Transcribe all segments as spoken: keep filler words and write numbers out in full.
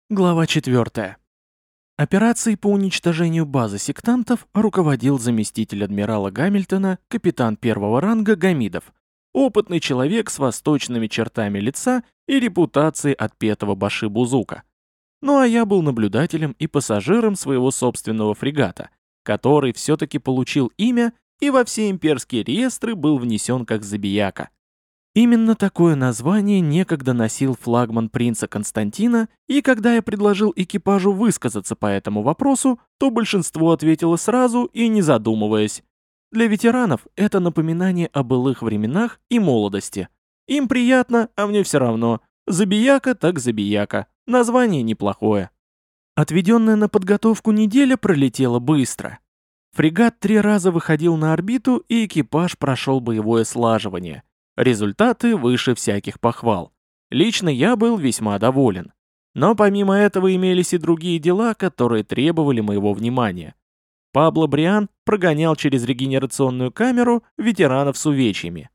Глава четвертая. Операцией по уничтожению базы сектантов руководил заместитель адмирала Гамильтона, капитан первого ранга Гамидов, опытный человек с восточными чертами лица и репутацией отпетого башибузука. Ну а я был наблюдателем и пассажиром своего собственного фрегата, который все-таки получил имя и во все имперские реестры был внесен как Забияка. Именно такое название некогда носил флагман принца Константина, и когда я предложил экипажу высказаться по этому вопросу, то большинство ответило сразу и не задумываясь. Для ветеранов это напоминание о былых временах и молодости. Им приятно, а мне все равно. Забияка так забияка. Название неплохое. Отведенная на подготовку неделя пролетела быстро. Фрегат три раза выходил на орбиту, и экипаж прошел боевое слаживание. Результаты выше всяких похвал. Лично я был весьма доволен. Но помимо этого имелись и другие дела, которые требовали моего внимания. Пабло Бриан прогонял через регенерационную камеру ветеранов с увечьями.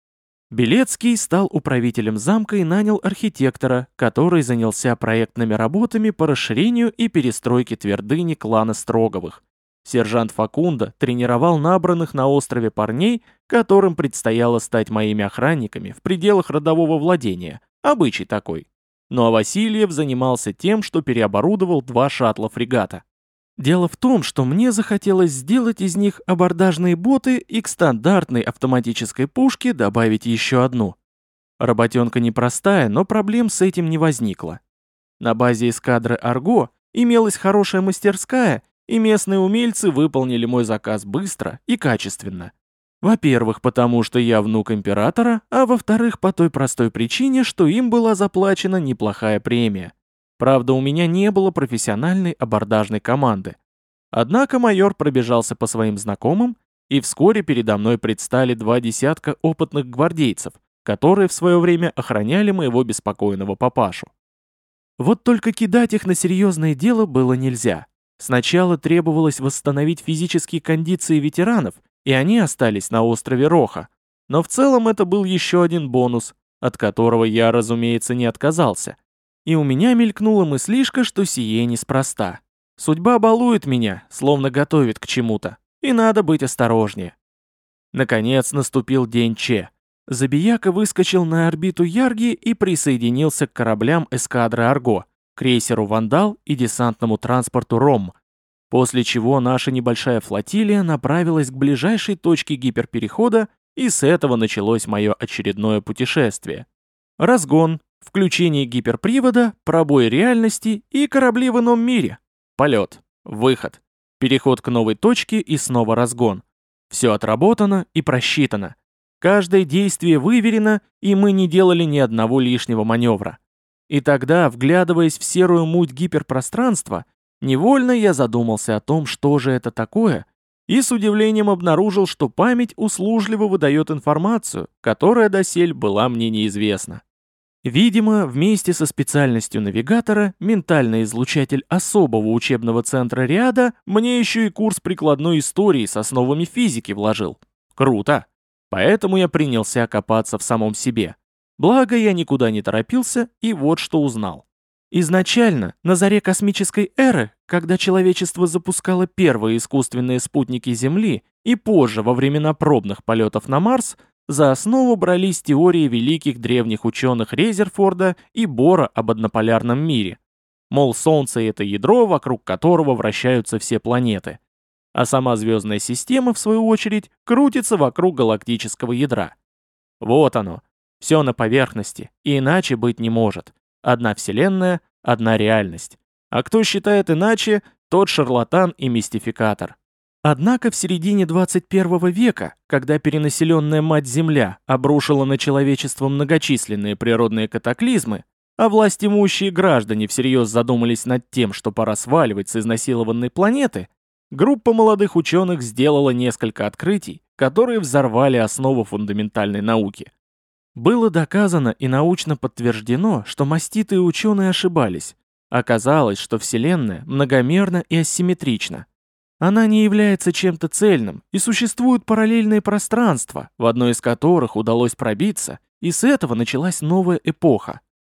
Белецкий стал управителем замка и нанял архитектора, который занялся проектными работами по расширению и перестройке твердыни клана Строговых. Сержант Факунда тренировал набранных на острове парней, которым предстояло стать моими охранниками в пределах родового владения, обычай такой. Ну а Васильев занимался тем, что переоборудовал два шаттла фрегата. Дело в том, что мне захотелось сделать из них абордажные боты и к стандартной автоматической пушке добавить еще одну. Работенка непростая, но проблем с этим не возникло. На базе эскадры «Арго» имелась хорошая мастерская, и местные умельцы выполнили мой заказ быстро и качественно. Во-первых, потому что я внук императора, а во-вторых, по той простой причине, что им была заплачена неплохая премия. Правда, у меня не было профессиональной абордажной команды. Однако майор пробежался по своим знакомым, и вскоре передо мной предстали два десятка опытных гвардейцев, которые в свое время охраняли моего беспокойного папашу. Вот только кидать их на серьезное дело было нельзя. Сначала требовалось восстановить физические кондиции ветеранов, и они остались на острове Роха. Но в целом это был еще один бонус, от которого я, разумеется, не отказался. И у меня мелькнула мыслишка, что сие неспроста. Судьба балует меня, словно готовит к чему-то, и надо быть осторожнее. Наконец наступил день Че. Забияка выскочил на орбиту Ярги и присоединился к кораблям эскадры Арго, крейсеру «Вандал» и десантному транспорту «Ром», после чего наша небольшая флотилия направилась к ближайшей точке гиперперехода, и с этого началось мое очередное путешествие. Разгон, включение гиперпривода, пробой реальности и корабли в ином мире. Полет, выход, переход к новой точке и снова разгон. Все отработано и просчитано. Каждое действие выверено, и мы не делали ни одного лишнего маневра. И тогда, вглядываясь в серую муть гиперпространства, невольно я задумался о том, что же это такое, и с удивлением обнаружил, что память услужливо выдает информацию, которая досель была мне неизвестна. Видимо, вместе со специальностью навигатора, ментальный излучатель особого учебного центра Риада мне еще и курс прикладной истории с основами физики вложил. Круто! Поэтому я принялся копаться в самом себе. Благо, я никуда не торопился, и вот что узнал. Изначально, на заре космической эры, когда человечество запускало первые искусственные спутники Земли, и позже, во времена пробных полетов на Марс, за основу брались теории великих древних ученых Резерфорда и Бора об однополярном мире. Мол, Солнце — это ядро, вокруг которого вращаются все планеты. А сама звездная система, в свою очередь, крутится вокруг галактического ядра. Вот оно. Все на поверхности, и иначе быть не может. Одна вселенная, одна реальность. А кто считает иначе, тот шарлатан и мистификатор. Однако в середине двадцать первого века, когда перенаселенная Мать-Земля обрушила на человечество многочисленные природные катаклизмы, а властимущие граждане всерьез задумались над тем, что пора сваливать с изнасилованной планеты, группа молодых ученых сделала несколько открытий, которые взорвали основу фундаментальной науки. Было доказано и научно подтверждено, что маститые ученые ошибались. Оказалось, что Вселенная многомерна и асимметрична. Она не является чем-то цельным, и существуют параллельные пространства, в одно из которых удалось пробиться, и с этого началась новая эпоха.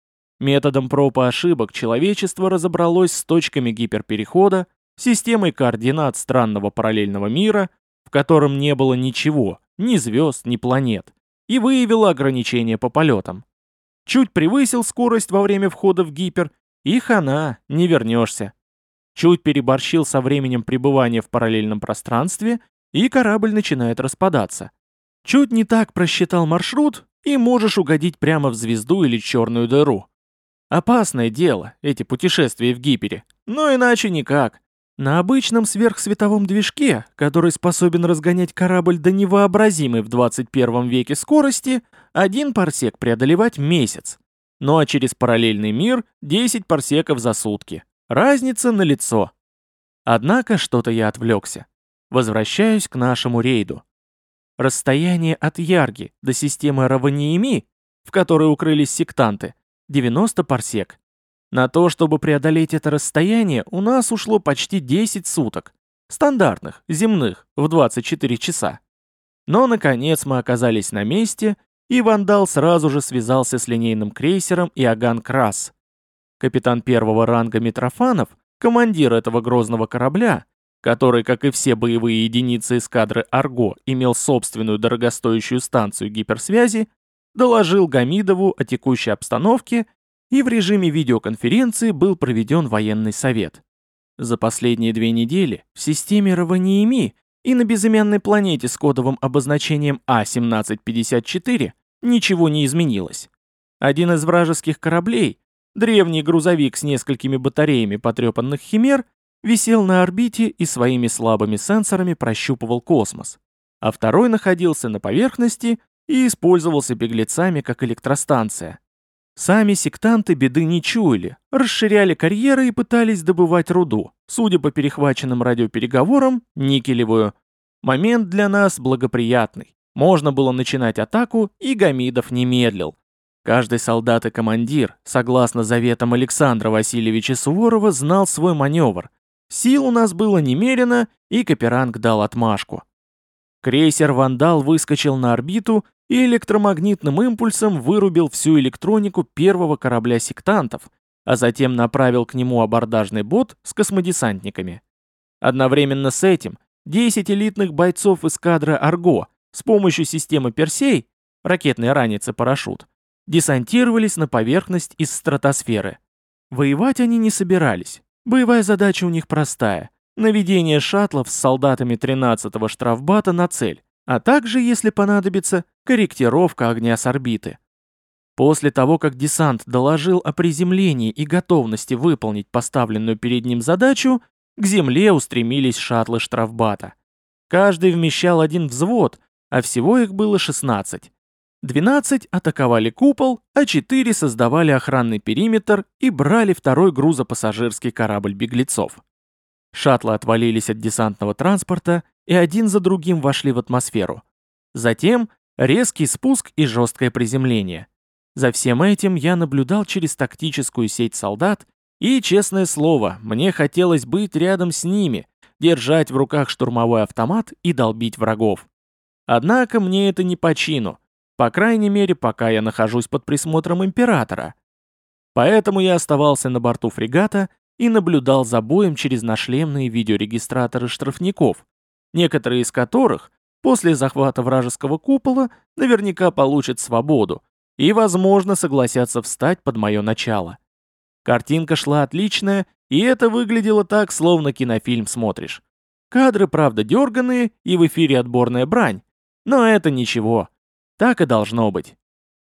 Методом проб и ошибок человечество разобралось с точками гиперперехода, системой координат странного параллельного мира, в котором не было ничего, ни звезд, ни планет, и выявило ограничения по полетам. Чуть превысил скорость во время входа в гипер, и хана, не вернешься. Чуть переборщил со временем пребывания в параллельном пространстве, и корабль начинает распадаться. Чуть не так просчитал маршрут, и можешь угодить прямо в звезду или черную дыру. Опасное дело, эти путешествия в гипере, но иначе никак. На обычном сверхсветовом движке, который способен разгонять корабль до невообразимой в двадцать первом веке скорости, один парсек преодолевать месяц. Ну а через параллельный мир десять парсеков за сутки. Разница налицо. Однако что-то я отвлекся. Возвращаюсь к нашему рейду. Расстояние от Ярги до системы Раваниеми, в которой укрылись сектанты, девяносто парсек. На то, чтобы преодолеть это расстояние, у нас ушло почти десять суток. Стандартных, земных, в двадцать четыре часа. Но, наконец, мы оказались на месте, и Вандал сразу же связался с линейным крейсером Иоганн Крас. Капитан первого ранга Митрофанов, командир этого грозного корабля, который, как и все боевые единицы эскадры Арго, имел собственную дорогостоящую станцию гиперсвязи, доложил Гамидову о текущей обстановке, и в режиме видеоконференции был проведен военный совет. За последние две недели в системе Раваниеми и на безымянной планете с кодовым обозначением А семнадцать пятьдесят четыре ничего не изменилось. Один из вражеских кораблей, древний грузовик с несколькими батареями потрепанных химер, висел на орбите и своими слабыми сенсорами прощупывал космос, а второй находился на поверхности и использовался беглецами как электростанция. Сами сектанты беды не чуяли, расширяли карьеры и пытались добывать руду, судя по перехваченным радиопереговорам, никелевую. Момент для нас благоприятный. Можно было начинать атаку, и Гамидов не медлил. Каждый солдат и командир, согласно заветам Александра Васильевича Суворова, знал свой маневр. Сил у нас было немерено, и Каперанг дал отмашку. Крейсер «Вандал» выскочил на орбиту и электромагнитным импульсом вырубил всю электронику первого корабля сектантов, а затем направил к нему абордажный бот с космодесантниками. Одновременно с этим десять элитных бойцов эскадры «Арго» с помощью системы «Персей», ракетной ранец парашют, десантировались на поверхность из стратосферы. Воевать они не собирались. Боевая задача у них простая — наведение шаттлов с солдатами тринадцатого штрафбата на цель, а также, если понадобится, корректировка огня с орбиты. После того, как десант доложил о приземлении и готовности выполнить поставленную перед ним задачу, к земле устремились шаттлы штрафбата. Каждый вмещал один взвод, а всего их было шестнадцать. двенадцать атаковали купол, а четыре создавали охранный периметр и брали второй грузопассажирский корабль беглецов. Шаттлы отвалились от десантного транспорта и один за другим вошли в атмосферу. Затем резкий спуск и жесткое приземление. За всем этим я наблюдал через тактическую сеть солдат, и, честное слово, мне хотелось быть рядом с ними, держать в руках штурмовой автомат и долбить врагов. Однако мне это не по чину, по крайней мере, пока я нахожусь под присмотром императора. Поэтому я оставался на борту фрегата и наблюдал за боем через нашлемные видеорегистраторы штрафников, некоторые из которых после захвата вражеского купола наверняка получат свободу и, возможно, согласятся встать под мое начало. Картинка шла отличная, и это выглядело так, словно кинофильм смотришь. Кадры, правда, дерганые, и в эфире отборная брань, но это ничего. Так и должно быть.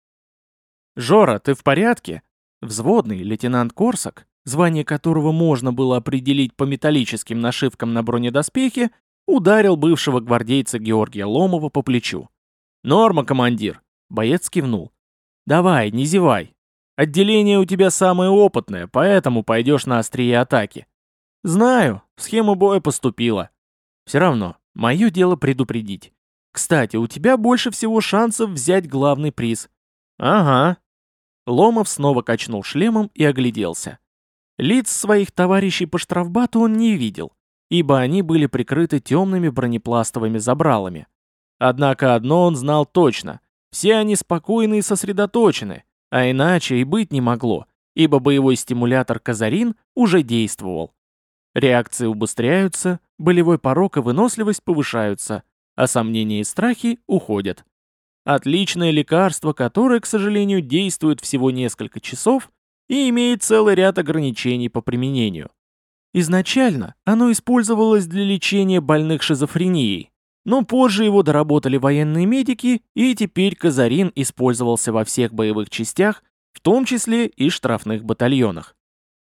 «Жора, ты в порядке?» Взводный лейтенант Корсак, звание которого можно было определить по металлическим нашивкам на бронедоспехе, ударил бывшего гвардейца Георгия Ломова по плечу. «Норма, командир!» Боец кивнул. «Давай, не зевай. Отделение у тебя самое опытное, поэтому пойдешь на острие атаки». «Знаю, в схему боя поступила. Все равно, мое дело предупредить. Кстати, у тебя больше всего шансов взять главный приз». «Ага». Ломов снова качнул шлемом и огляделся. Лиц своих товарищей по штрафбату он не видел, ибо они были прикрыты темными бронепластовыми забралами. Однако одно он знал точно — все они спокойны и сосредоточены, а иначе и быть не могло, ибо боевой стимулятор Казарин уже действовал. Реакции убыстряются, болевой порог и выносливость повышаются, а сомнения и страхи уходят. Отличное лекарство, которое, к сожалению, действует всего несколько часов и имеет целый ряд ограничений по применению. Изначально оно использовалось для лечения больных шизофренией, но позже его доработали военные медики, и теперь Казарин использовался во всех боевых частях, в том числе и штрафных батальонах.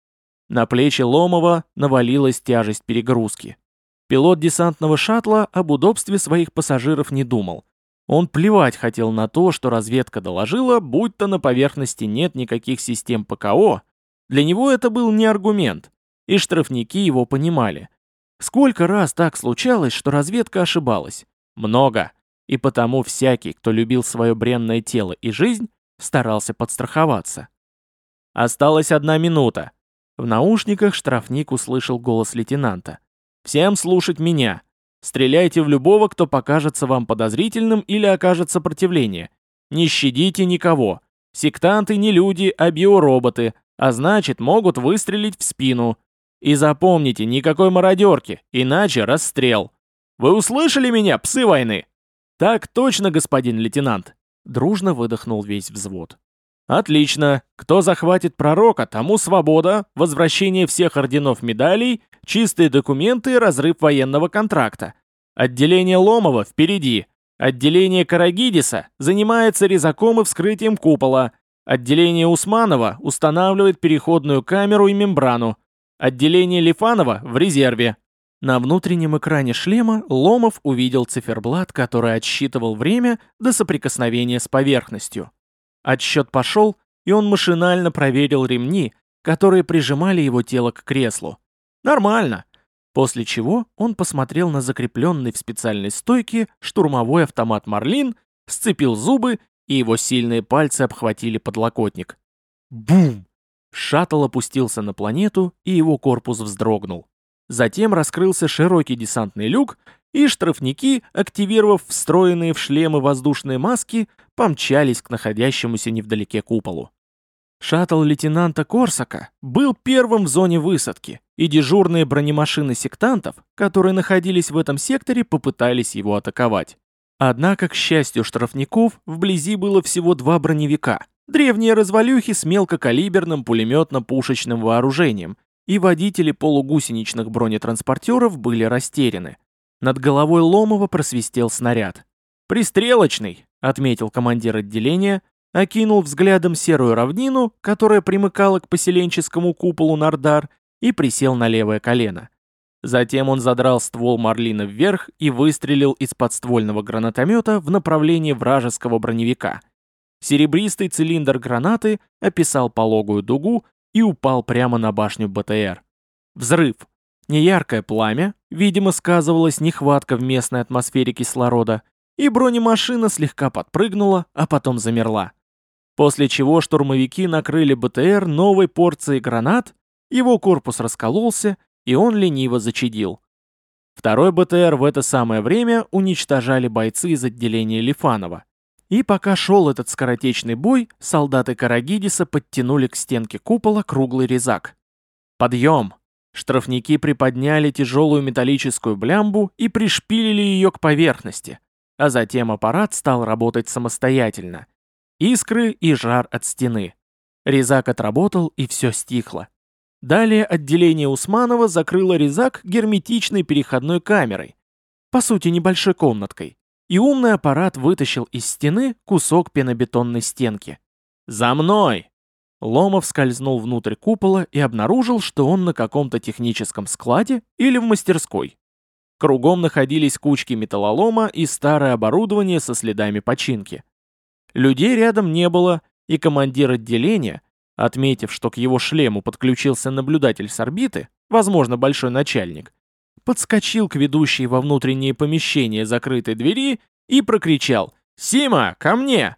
На плечи Ломова навалилась тяжесть перегрузки. Пилот десантного шаттла об удобстве своих пассажиров не думал. Он плевать хотел на то, что разведка доложила, будто на поверхности нет никаких систем ПКО. Для него это был не аргумент, и штрафники его понимали. Сколько раз так случалось, что разведка ошибалась? Много. И потому всякий, кто любил свое бренное тело и жизнь, старался подстраховаться. Осталась одна минута. В наушниках штрафник услышал голос лейтенанта. «Всем слушать меня. Стреляйте в любого, кто покажется вам подозрительным или окажет сопротивление. Не щадите никого. Сектанты не люди, а биороботы, а значит, могут выстрелить в спину. И запомните, никакой мародерки, иначе расстрел. Вы услышали меня, псы войны?» «Так точно, господин лейтенант», — дружно выдохнул весь взвод. «Отлично. Кто захватит пророка, тому свобода, возвращение всех орденов медалей, чистые документы и разрыв военного контракта. Отделение Ломова впереди. Отделение Карагидиса занимается резаком и вскрытием купола. Отделение Усманова устанавливает переходную камеру и мембрану. Отделение Лифанова в резерве». На внутреннем экране шлема Ломов увидел циферблат, который отсчитывал время до соприкосновения с поверхностью. Отсчет пошел, и он машинально проверил ремни, которые прижимали его тело к креслу. Нормально. После чего он посмотрел на закрепленный в специальной стойке штурмовой автомат «Марлин», сцепил зубы, и его сильные пальцы обхватили подлокотник. Бум! Шаттл опустился на планету, и его корпус вздрогнул. Затем раскрылся широкий десантный люк, и штрафники, активировав встроенные в шлемы воздушные маски, помчались к находящемуся невдалеке куполу. Шаттл лейтенанта Корсака был первым в зоне высадки, и дежурные бронемашины сектантов, которые находились в этом секторе, попытались его атаковать. Однако, к счастью штрафников, вблизи было всего два броневика, древние развалюхи с мелкокалиберным пулеметно-пушечным вооружением, и водители полугусеничных бронетранспортеров были растеряны. Над головой Ломова просвистел снаряд. «Пристрелочный», — отметил командир отделения, окинул взглядом серую равнину, которая примыкала к поселенческому куполу Нардар, и присел на левое колено. Затем он задрал ствол Марлина вверх и выстрелил из подствольного гранатомета в направлении вражеского броневика. Серебристый цилиндр гранаты описал пологую дугу и упал прямо на башню БТР. Взрыв. Неяркое пламя, видимо, сказывалась нехватка в местной атмосфере кислорода, и бронемашина слегка подпрыгнула, а потом замерла. После чего штурмовики накрыли БТР новой порцией гранат, его корпус раскололся, и он лениво зачадил. Второй БТР в это самое время уничтожали бойцы из отделения Лифанова. И пока шел этот скоротечный бой, солдаты Карагидиса подтянули к стенке купола круглый резак. «Подъем!» Штрафники приподняли тяжелую металлическую блямбу и пришпилили ее к поверхности, а затем аппарат стал работать самостоятельно. Искры и жар от стены. Резак отработал, и все стихло. Далее отделение Усманова закрыло резак герметичной переходной камерой, по сути небольшой комнаткой, и умный аппарат вытащил из стены кусок пенобетонной стенки. «За мной!» Ломов скользнул внутрь купола и обнаружил, что он на каком-то техническом складе или в мастерской. Кругом находились кучки металлолома и старое оборудование со следами починки. Людей рядом не было, и командир отделения, отметив, что к его шлему подключился наблюдатель с орбиты, возможно, большой начальник, подскочил к ведущей во внутреннее помещение закрытой двери и прокричал «Сима, ко мне!».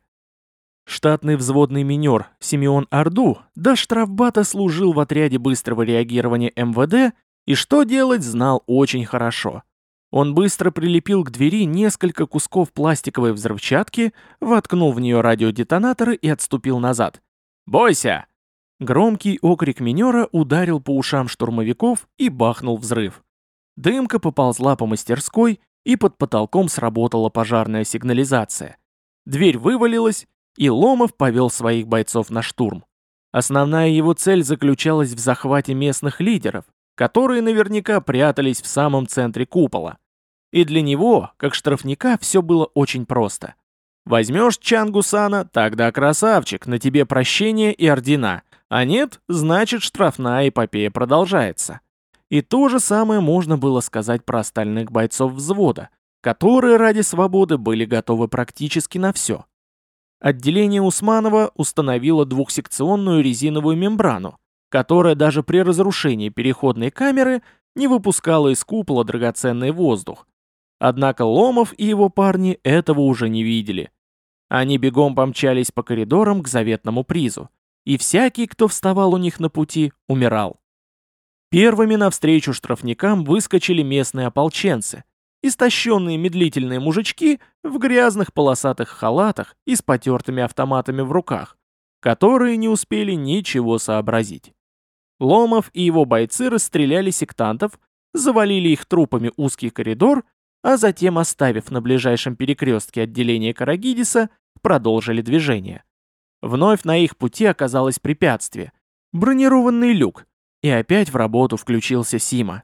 Штатный взводный минер Симеон Орду до штрафбата служил в отряде быстрого реагирования эм вэ дэ и что делать знал очень хорошо. Он быстро прилепил к двери несколько кусков пластиковой взрывчатки, воткнул в нее радиодетонаторы и отступил назад. «Бойся!» Громкий окрик минера ударил по ушам штурмовиков и бахнул взрыв. Дымка поползла по мастерской, и под потолком сработала пожарная сигнализация. Дверь вывалилась, и Ломов повел своих бойцов на штурм. Основная его цель заключалась в захвате местных лидеров, которые наверняка прятались в самом центре купола. И для него, как штрафника, все было очень просто. Возьмешь Чангусана, тогда красавчик, на тебе прощение и ордена, а нет, значит штрафная эпопея продолжается. И то же самое можно было сказать про остальных бойцов взвода, которые ради свободы были готовы практически на все. Отделение Усманова установило двухсекционную резиновую мембрану, которая даже при разрушении переходной камеры не выпускала из купола драгоценный воздух. Однако Ломов и его парни этого уже не видели. Они бегом помчались по коридорам к заветному призу, и всякий, кто вставал у них на пути, умирал. Первыми навстречу штрафникам выскочили местные ополченцы, истощенные медлительные мужички в грязных полосатых халатах и с потертыми автоматами в руках, которые не успели ничего сообразить. Ломов и его бойцы расстреляли сектантов, завалили их трупами узкий коридор, а затем, оставив на ближайшем перекрестке отделение Карагидиса, продолжили движение. Вновь на их пути оказалось препятствие — бронированный люк, и опять в работу включился Сима.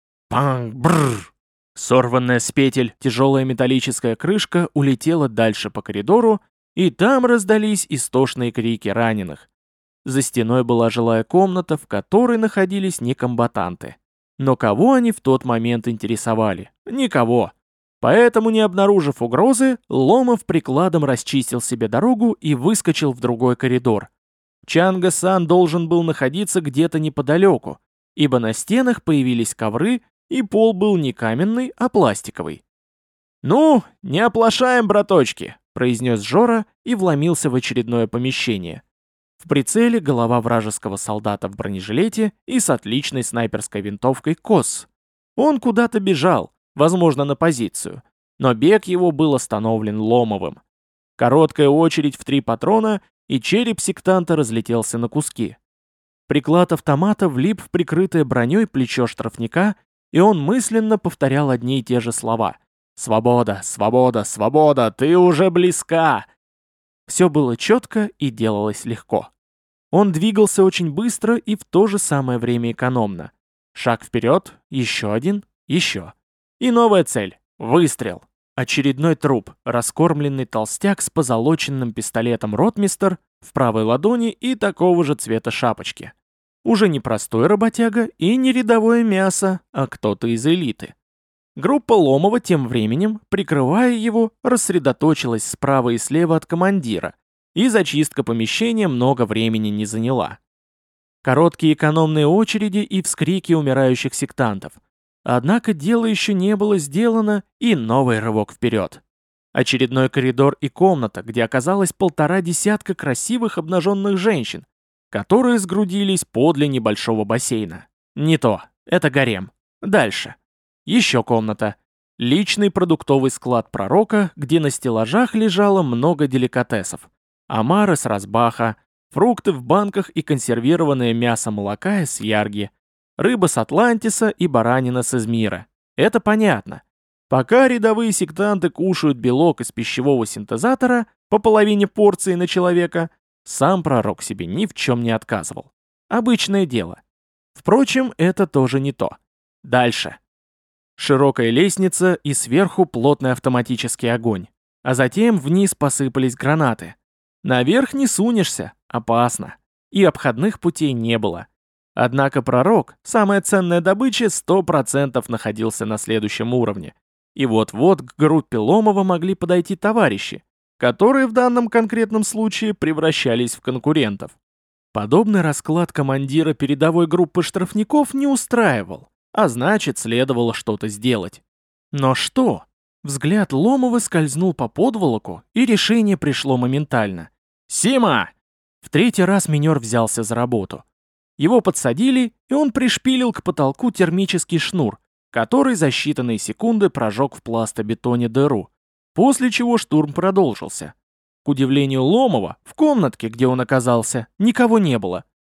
Панг-бррр! Сорванная с петель тяжелая металлическая крышка улетела дальше по коридору, и там раздались истошные крики раненых. За стеной была жилая комната, в которой находились некомбатанты. Но кого они в тот момент интересовали? Никого. Поэтому, не обнаружив угрозы, Ломов прикладом расчистил себе дорогу и выскочил в другой коридор. Чанга-сан должен был находиться где-то неподалеку, ибо на стенах появились ковры, и пол был не каменный, а пластиковый. «Ну, не оплошаем, браточки», — произнес Жора и вломился в очередное помещение. В прицеле голова вражеского солдата в бронежилете и с отличной снайперской винтовкой КОС. Он куда-то бежал, возможно, на позицию, но бег его был остановлен Ломовым. Короткая очередь в три патрона, и череп сектанта разлетелся на куски. Приклад автомата влип в прикрытое броней плечо штрафника, и он мысленно повторял одни и те же слова. «Свобода, свобода, свобода, ты уже близка!» Все было четко и делалось легко. Он двигался очень быстро и в то же самое время экономно. Шаг вперед, еще один, еще. И новая цель — выстрел. Очередной труп, раскормленный толстяк с позолоченным пистолетом ротмистер в правой ладони и такого же цвета шапочки. Уже не простой работяга и не рядовое мясо, а кто-то из элиты. Группа Ломова тем временем, прикрывая его, рассредоточилась справа и слева от командира, и зачистка помещения много времени не заняла. Короткие экономные очереди и вскрики умирающих сектантов. Однако дело еще не было сделано, и новый рывок вперед. Очередной коридор и комната, где оказалось полтора десятка красивых обнаженных женщин, которые сгрудились подле небольшого бассейна. Не то, это гарем. Дальше. Еще комната. Личный продуктовый склад пророка, где на стеллажах лежало много деликатесов. Омары с разбаха, фрукты в банках и консервированное мясо молока из ярги, рыба с Атлантиса и баранина с Измира. Это понятно. Пока рядовые сектанты кушают белок из пищевого синтезатора по половине порции на человека, сам пророк себе ни в чем не отказывал. Обычное дело. Впрочем, это тоже не то. Дальше. Широкая лестница и сверху плотный автоматический огонь. А затем вниз посыпались гранаты. Наверх не сунешься, опасно. И обходных путей не было. Однако пророк, самая ценная добыча, сто процентов находился на следующем уровне. И вот-вот к группе Ломова могли подойти товарищи, которые в данном конкретном случае превращались в конкурентов. Подобный расклад командира передовой группы штрафников не устраивал, а значит, следовало что-то сделать. Но что? Взгляд Ломова скользнул по подволоку, и решение пришло моментально. «Сима!» В третий раз минер взялся за работу. Его подсадили, и он пришпилил к потолку термический шнур, который за считанные секунды прожег в пластобетоне дыру, после чего штурм продолжился. К удивлению Ломова, в комнатке, где он оказался, никого не было.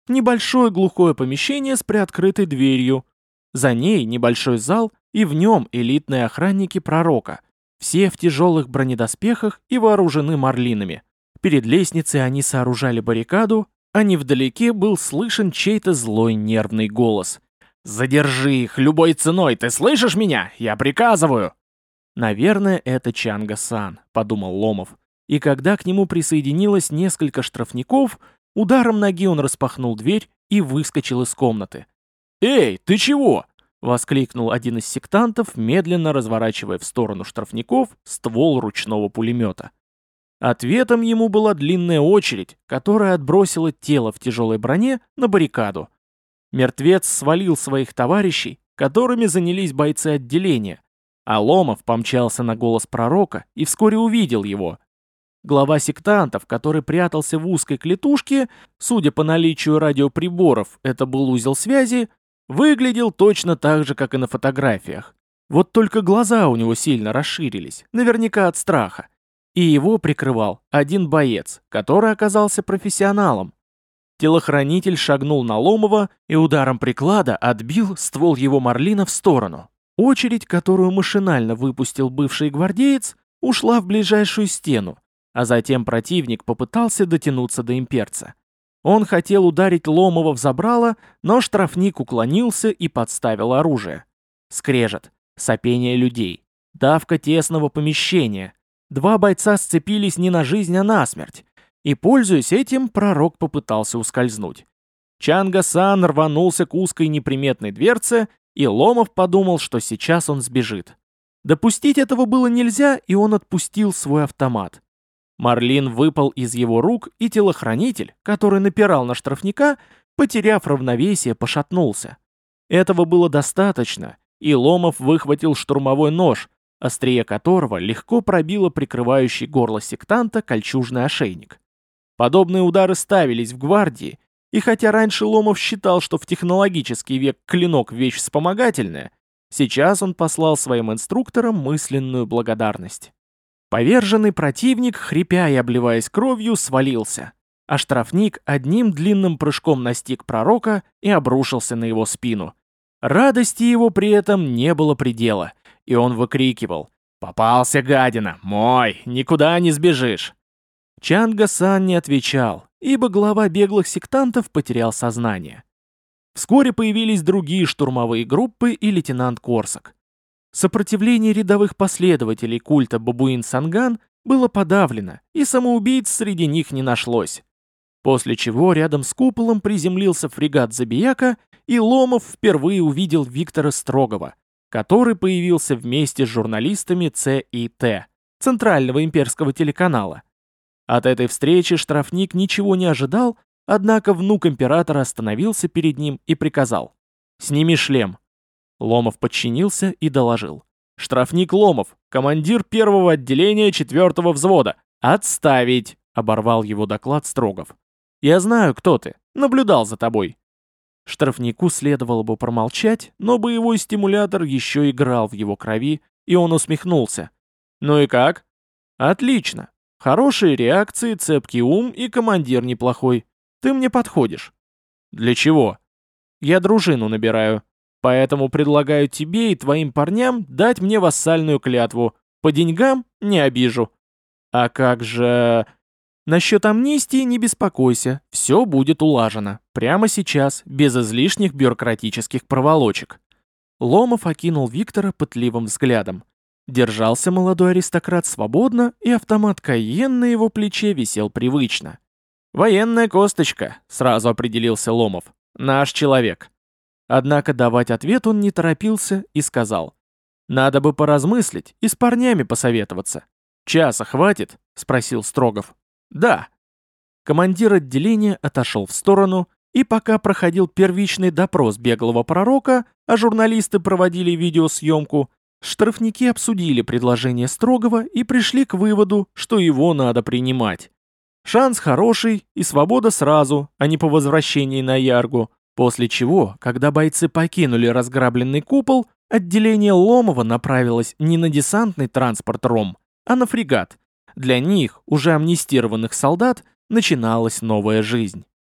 Небольшое глухое помещение с приоткрытой дверью. За ней небольшой зал, и в нем элитные охранники пророка. Все в тяжелых бронедоспехах и вооружены марлинами. Перед лестницей они сооружали баррикаду, а невдалеке был слышен чей-то злой нервный голос. «Задержи их любой ценой, ты слышишь меня? Я приказываю!» «Наверное, это Чанга-сан», — подумал Ломов. И когда к нему присоединилось несколько штрафников, ударом ноги он распахнул дверь и выскочил из комнаты. «Эй, ты чего?» — воскликнул один из сектантов, медленно разворачивая в сторону штрафников ствол ручного пулемета. Ответом ему была длинная очередь, которая отбросила тело в тяжелой броне на баррикаду. Мертвец свалил своих товарищей, которыми занялись бойцы отделения, а Ломов помчался на голос пророка и вскоре увидел его. Глава сектантов, который прятался в узкой клетушке, судя по наличию радиоприборов, это был узел связи, выглядел точно так же, как и на фотографиях. Вот только глаза у него сильно расширились, наверняка от страха. И его прикрывал один боец, который оказался профессионалом. Телохранитель шагнул на Ломова и ударом приклада отбил ствол его марлина в сторону. Очередь, которую машинально выпустил бывший гвардеец, ушла в ближайшую стену, а затем противник попытался дотянуться до имперца. Он хотел ударить Ломова в забрало, но штрафник уклонился и подставил оружие. Скрежет, сопение людей, давка тесного помещения. Два бойца сцепились не на жизнь, а на смерть. И, пользуясь этим, пророк попытался ускользнуть. Чанга-сан рванулся к узкой неприметной дверце, и Ломов подумал, что сейчас он сбежит. Допустить этого было нельзя, и он отпустил свой автомат. Марлин выпал из его рук, и телохранитель, который напирал на штрафника, потеряв равновесие, пошатнулся. Этого было достаточно, и Ломов выхватил штурмовой нож, острие которого легко пробило прикрывающий горло сектанта кольчужный ошейник. Подобные удары ставились в гвардии, и хотя раньше Ломов считал, что в технологический век клинок вещь вспомогательная, сейчас он послал своим инструкторам мысленную благодарность. Поверженный противник, хрипя и обливаясь кровью, свалился, а штрафник одним длинным прыжком настиг пророка и обрушился на его спину. Радости его при этом не было предела, и он выкрикивал: «Попался, гадина! Мой! Никуда не сбежишь!» Чанга-сан не отвечал, ибо глава беглых сектантов потерял сознание. Вскоре появились другие штурмовые группы и лейтенант Корсак. Сопротивление рядовых последователей культа Бабуин-Санган было подавлено, и самоубийц среди них не нашлось. После чего рядом с куполом приземлился фрегат Забияка, и Ломов впервые увидел Виктора Строгова, который появился вместе с журналистами Ц И Т, Центрального имперского телеканала. От этой встречи штрафник ничего не ожидал, однако внук императора остановился перед ним и приказал: «Сними шлем». Ломов подчинился и доложил: «Штрафник Ломов, командир первого отделения четвертого взвода. Отставить!» — оборвал его доклад Строгов. «Я знаю, кто ты. Наблюдал за тобой». Штрафнику следовало бы промолчать, но боевой стимулятор еще играл в его крови, и он усмехнулся. «Ну и как?» «Отлично. Хорошие реакции, цепкий ум и командир неплохой. Ты мне подходишь». «Для чего?» «Я дружину набираю. Поэтому предлагаю тебе и твоим парням дать мне вассальную клятву. По деньгам не обижу». «А как же...» «Насчет амнистии не беспокойся, все будет улажено. Прямо сейчас, без излишних бюрократических проволочек». Ломов окинул Виктора пытливым взглядом. Держался молодой аристократ свободно, и автомат Кайен на его плече висел привычно. «Военная косточка», — сразу определился Ломов. «Наш человек». Однако давать ответ он не торопился и сказал: «Надо бы поразмыслить и с парнями посоветоваться». «Часа хватит?» — спросил Строгов. «Да». Командир отделения отошел в сторону, и пока проходил первичный допрос беглого пророка, а журналисты проводили видеосъемку, штрафники обсудили предложение Строгова и пришли к выводу, что его надо принимать. Шанс хороший и свобода сразу, а не по возвращении на Яргу. После чего, когда бойцы покинули разграбленный купол, отделение Ломова направилось не на десантный транспорт РОМ, а на фрегат. Для них, уже амнистированных солдат, начиналась новая жизнь.